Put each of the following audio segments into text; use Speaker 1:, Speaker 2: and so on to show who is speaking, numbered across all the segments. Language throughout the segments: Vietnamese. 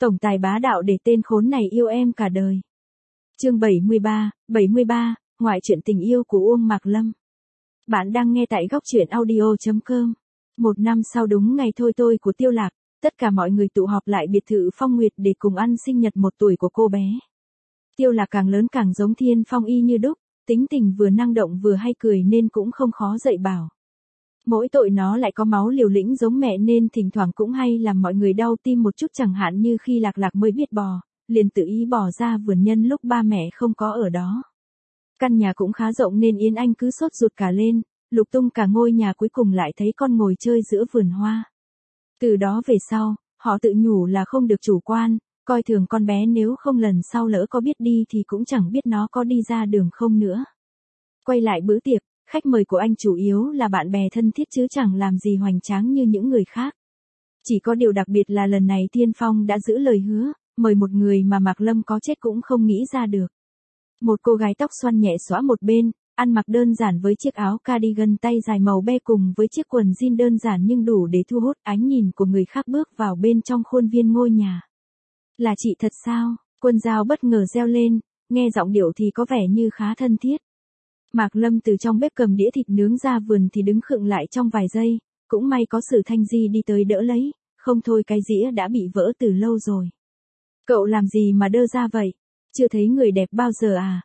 Speaker 1: Tổng tài bá đạo để tên khốn này yêu em cả đời. Chương 73, ngoại truyện tình yêu của Uông Mạc Lâm. Bạn đang nghe tại góc truyện audio.com. Một năm sau đúng ngày thôi tôi của Tiêu Lạc, tất cả mọi người tụ họp lại biệt thự Phong Nguyệt để cùng ăn sinh nhật 1 tuổi của cô bé. Tiêu Lạc càng lớn càng giống Thiên Phong y như đúc, tính tình vừa năng động vừa hay cười nên cũng không khó dạy bảo. Mỗi tội nó lại có máu liều lĩnh giống mẹ nên thỉnh thoảng cũng hay làm mọi người đau tim một chút, chẳng hạn như khi Lạc Lạc mới biết bò, liền tự ý bỏ ra vườn nhân lúc ba mẹ không có ở đó. Căn nhà cũng khá rộng nên Yến Anh cứ sốt ruột cả lên, lục tung cả ngôi nhà, cuối cùng lại thấy con ngồi chơi giữa vườn hoa. Từ đó về sau, họ tự nhủ là không được chủ quan, coi thường con bé, nếu không lần sau lỡ có biết đi thì cũng chẳng biết nó có đi ra đường không nữa. Quay lại bữa tiệc, khách mời của anh chủ yếu là bạn bè thân thiết chứ chẳng làm gì hoành tráng như những người khác. Chỉ có điều đặc biệt là lần này Thiên Phong đã giữ lời hứa, mời một người mà Mạc Lâm có chết cũng không nghĩ ra được. Một cô gái tóc xoăn nhẹ xõa một bên, ăn mặc đơn giản với chiếc áo cardigan tay dài màu be cùng với chiếc quần jean đơn giản nhưng đủ để thu hút ánh nhìn của người khác bước vào bên trong khuôn viên ngôi nhà. Là chị thật sao? Quân Giao bất ngờ reo lên, nghe giọng điệu thì có vẻ như khá thân thiết. Mạc Lâm từ trong bếp cầm đĩa thịt nướng ra vườn thì đứng khựng lại trong vài giây, cũng may có Sử Thanh Di đi tới đỡ lấy, không thôi cái dĩa đã bị vỡ từ lâu rồi. Cậu làm gì mà đơ ra vậy? Chưa thấy người đẹp bao giờ à?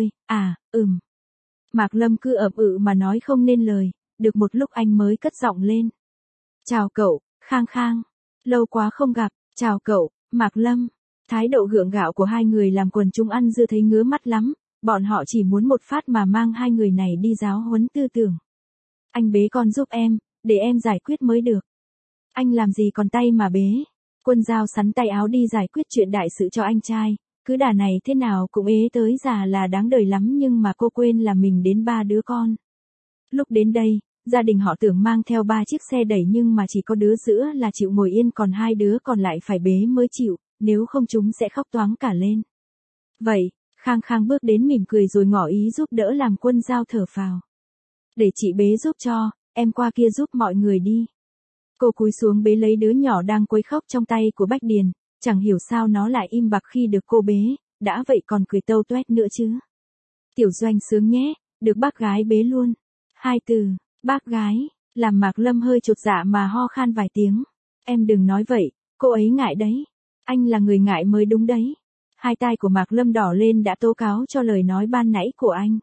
Speaker 1: Mạc Lâm cứ ậm mà nói không nên lời, được một lúc anh mới cất giọng lên. Chào cậu, Khang Khang. Lâu quá không gặp, chào cậu, Mạc Lâm. Thái độ gượng gạo của hai người làm quần chúng ăn dưa thấy ngứa mắt lắm, bọn họ chỉ muốn một phát mà mang hai người này đi giáo huấn tư tưởng. Anh bế con giúp em, để em giải quyết mới được. Anh làm gì còn tay mà bế? Quân Giao sắn tay áo đi giải quyết chuyện đại sự cho anh trai, cứ đà này thế nào cũng ế tới già là đáng đời lắm, nhưng mà cô quên là mình đến 3 đứa con. Lúc đến đây, gia đình họ tưởng mang theo 3 chiếc xe đẩy nhưng mà chỉ có đứa giữa là chịu ngồi yên, còn 2 đứa còn lại phải bế mới chịu, nếu không chúng sẽ khóc toáng cả lên. Vậy, Khang Khang bước đến mỉm cười rồi ngỏ ý giúp đỡ, làm Quân Giao thở phào. Để chị bế giúp cho, em qua kia giúp mọi người đi. Cô cúi xuống bế lấy đứa nhỏ đang quấy khóc trong tay của Bách Điền, chẳng hiểu sao nó lại im bặt khi được cô bế, đã vậy còn cười tâu toét nữa chứ. Tiểu Doanh sướng nhé, được bác gái bế luôn. 2 từ, bác gái, làm Mạc Lâm hơi chột dạ mà ho khan vài tiếng. Em đừng nói vậy, cô ấy ngại đấy. Anh là người ngại mới đúng đấy. Hai tai của Mạc Lâm đỏ lên đã tố cáo cho lời nói ban nãy của anh.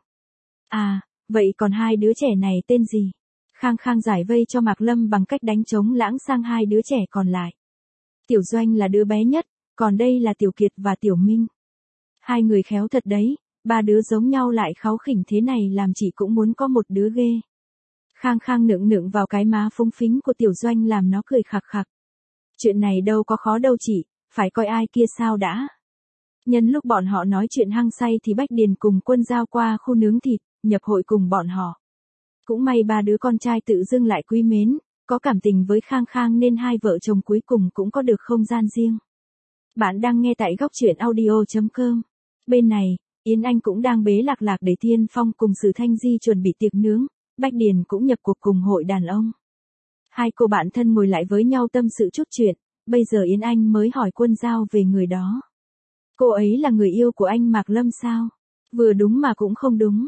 Speaker 1: À, vậy còn 2 đứa trẻ này tên gì? Khang Khang giải vây cho Mạc Lâm bằng cách đánh trống lãng sang 2 đứa trẻ còn lại. Tiểu Doanh là đứa bé nhất, còn đây là Tiểu Kiệt và Tiểu Minh. 2 người khéo thật đấy, 3 đứa giống nhau lại kháu khỉnh thế này làm chị cũng muốn có một đứa ghê. Khang Khang nựng vào cái má phúng phính của Tiểu Doanh làm nó cười khặc khặc. Chuyện này đâu có khó đâu chị, phải coi ai kia sao đã. Nhân lúc bọn họ nói chuyện hăng say thì Bách Điền cùng Quân Giao qua khu nướng thịt, nhập hội cùng bọn họ. Cũng may 3 đứa con trai tự dưng lại quý mến, có cảm tình với Khang Khang nên hai vợ chồng cuối cùng cũng có được không gian riêng. Bạn đang nghe tại góc truyện audio.com. Bên này, Yến Anh cũng đang bế Lạc Lạc để Thiên Phong cùng Sử Thanh Di chuẩn bị tiệc nướng, Bách Điền cũng nhập cuộc cùng hội đàn ông. Hai cô bạn thân ngồi lại với nhau tâm sự chút chuyện, bây giờ Yến Anh mới hỏi Quân Giao về người đó. Cô ấy là người yêu của anh Mạc Lâm sao? Vừa đúng mà cũng không đúng.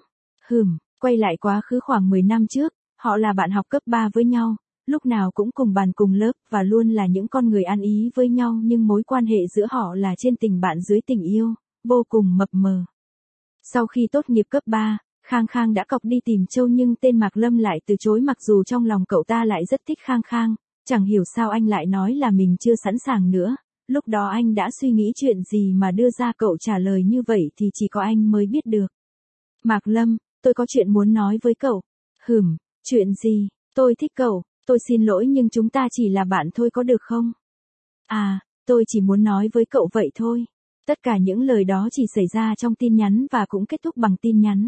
Speaker 1: Quay lại quá khứ khoảng 10 năm trước, họ là bạn học cấp 3 với nhau, lúc nào cũng cùng bàn cùng lớp và luôn là những con người ăn ý với nhau, nhưng mối quan hệ giữa họ là trên tình bạn dưới tình yêu, vô cùng mập mờ. Sau khi tốt nghiệp cấp 3, Khang Khang đã cọc đi tìm Châu nhưng tên Mạc Lâm lại từ chối, mặc dù trong lòng cậu ta lại rất thích Khang Khang, chẳng hiểu sao anh lại nói là mình chưa sẵn sàng nữa. Lúc đó anh đã suy nghĩ chuyện gì mà đưa ra cậu trả lời như vậy thì chỉ có anh mới biết được. Mạc Lâm, tôi có chuyện muốn nói với cậu. Chuyện gì? Tôi thích cậu, tôi xin lỗi nhưng chúng ta chỉ là bạn thôi có được không? À, tôi chỉ muốn nói với cậu vậy thôi. Tất cả những lời đó chỉ xảy ra trong tin nhắn và cũng kết thúc bằng tin nhắn.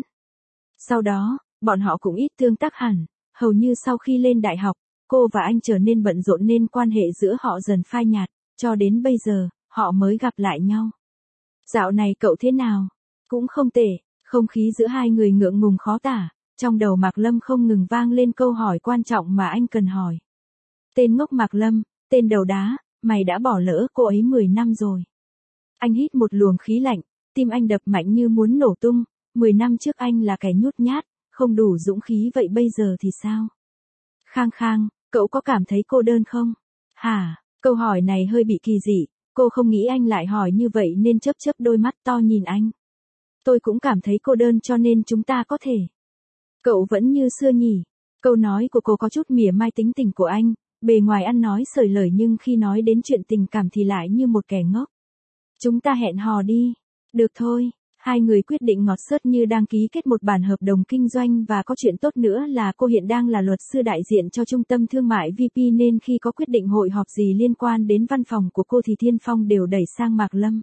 Speaker 1: Sau đó, bọn họ cũng ít tương tác hẳn, hầu như sau khi lên đại học, cô và anh trở nên bận rộn nên quan hệ giữa họ dần phai nhạt, cho đến bây giờ, họ mới gặp lại nhau. Dạo này cậu thế nào? Cũng không tệ. Không khí giữa hai người ngượng ngùng khó tả, trong đầu Mạc Lâm không ngừng vang lên câu hỏi quan trọng mà anh cần hỏi. Tên ngốc Mạc Lâm, tên đầu đá, mày đã bỏ lỡ cô ấy 10 năm rồi. Anh hít một luồng khí lạnh, tim anh đập mạnh như muốn nổ tung, 10 năm trước anh là kẻ nhút nhát, không đủ dũng khí, vậy bây giờ thì sao? Khang Khang, cậu có cảm thấy cô đơn không? Hả? Câu hỏi này hơi bị kỳ dị, cô không nghĩ anh lại hỏi như vậy nên chớp chớp đôi mắt to nhìn anh. Tôi cũng cảm thấy cô đơn cho nên chúng ta có thể. Cậu vẫn như xưa nhỉ? Câu nói của cô có chút mỉa mai tính tình của anh, bề ngoài ăn nói sởi lời nhưng khi nói đến chuyện tình cảm thì lại như một kẻ ngốc. Chúng ta hẹn hò đi. Được thôi. Hai người quyết định ngọt xớt như đang ký kết một bản hợp đồng kinh doanh, và có chuyện tốt nữa là cô hiện đang là luật sư đại diện cho trung tâm thương mại VP nên khi có quyết định hội họp gì liên quan đến văn phòng của cô thì Thiên Phong đều đẩy sang Mạc Lâm.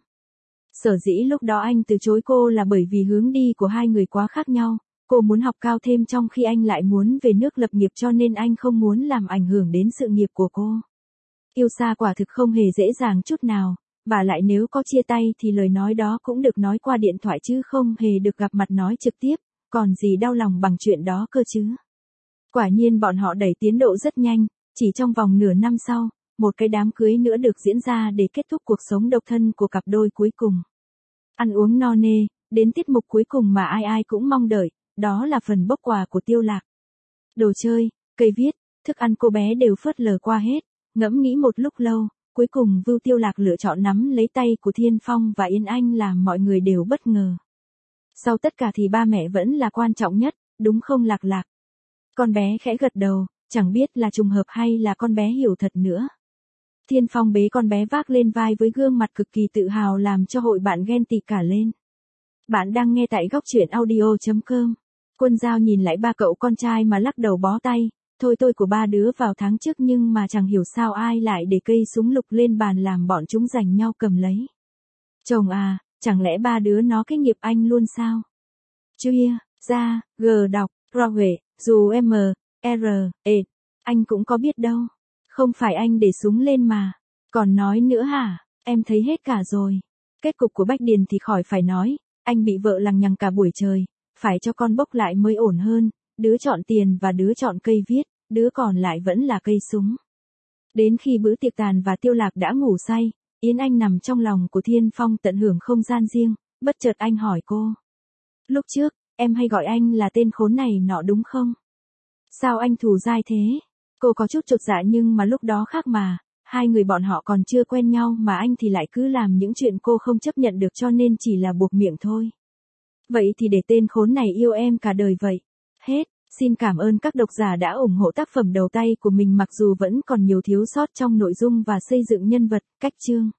Speaker 1: Sở dĩ lúc đó anh từ chối cô là bởi vì hướng đi của hai người quá khác nhau, cô muốn học cao thêm trong khi anh lại muốn về nước lập nghiệp, cho nên anh không muốn làm ảnh hưởng đến sự nghiệp của cô. Yêu xa quả thực không hề dễ dàng chút nào. Và lại nếu có chia tay thì lời nói đó cũng được nói qua điện thoại chứ không hề được gặp mặt nói trực tiếp, còn gì đau lòng bằng chuyện đó cơ chứ. Quả nhiên bọn họ đẩy tiến độ rất nhanh, chỉ trong vòng nửa năm sau, một cái đám cưới nữa được diễn ra để kết thúc cuộc sống độc thân của cặp đôi cuối cùng. Ăn uống no nê, đến tiết mục cuối cùng mà ai ai cũng mong đợi, đó là phần bốc quà của Tiêu Lạc. Đồ chơi, cây viết, thức ăn cô bé đều phớt lờ qua hết, ngẫm nghĩ một lúc lâu. Cuối cùng Vưu Tiêu Lạc lựa chọn nắm lấy tay của Thiên Phong và Yên Anh làm mọi người đều bất ngờ. Sau tất cả thì ba mẹ vẫn là quan trọng nhất, đúng không Lạc Lạc? Con bé khẽ gật đầu, chẳng biết là trùng hợp hay là con bé hiểu thật nữa. Thiên Phong bế con bé vác lên vai với gương mặt cực kỳ tự hào làm cho hội bạn ghen tị cả lên. Bạn đang nghe tại góc truyện audio.com. Quân Giao nhìn lại ba cậu con trai mà lắc đầu bó tay. Thôi tôi của ba đứa vào tháng trước nhưng mà chẳng hiểu sao ai lại để cây súng lục lên bàn làm bọn chúng giành nhau cầm lấy. Chồng à, chẳng lẽ ba đứa nó cái nghiệp anh luôn sao? Chia, ra, g đọc, rogue, dù m, r, e, anh cũng có biết đâu. Không phải anh để súng lên mà. Còn nói nữa hả, em thấy hết cả rồi. Kết cục của Bách Điền thì khỏi phải nói, anh bị vợ lằng nhằng cả buổi trời, phải cho con bốc lại mới ổn hơn. Đứa chọn tiền và đứa chọn cây viết, đứa còn lại vẫn là cây súng. Đến khi bữa tiệc tàn và Tiêu Lạc đã ngủ say, Yến Anh nằm trong lòng của Thiên Phong tận hưởng không gian riêng, bất chợt anh hỏi cô. Lúc trước, em hay gọi anh là tên khốn này nọ đúng không? Sao anh thù dai thế? Cô có chút chột dạ nhưng mà lúc đó khác mà, hai người bọn họ còn chưa quen nhau mà anh thì lại cứ làm những chuyện cô không chấp nhận được cho nên chỉ là buộc miệng thôi. Vậy thì để tên khốn này yêu em cả đời vậy. Hết. Xin cảm ơn các độc giả đã ủng hộ tác phẩm đầu tay của mình mặc dù vẫn còn nhiều thiếu sót trong nội dung và xây dựng nhân vật, cách chương.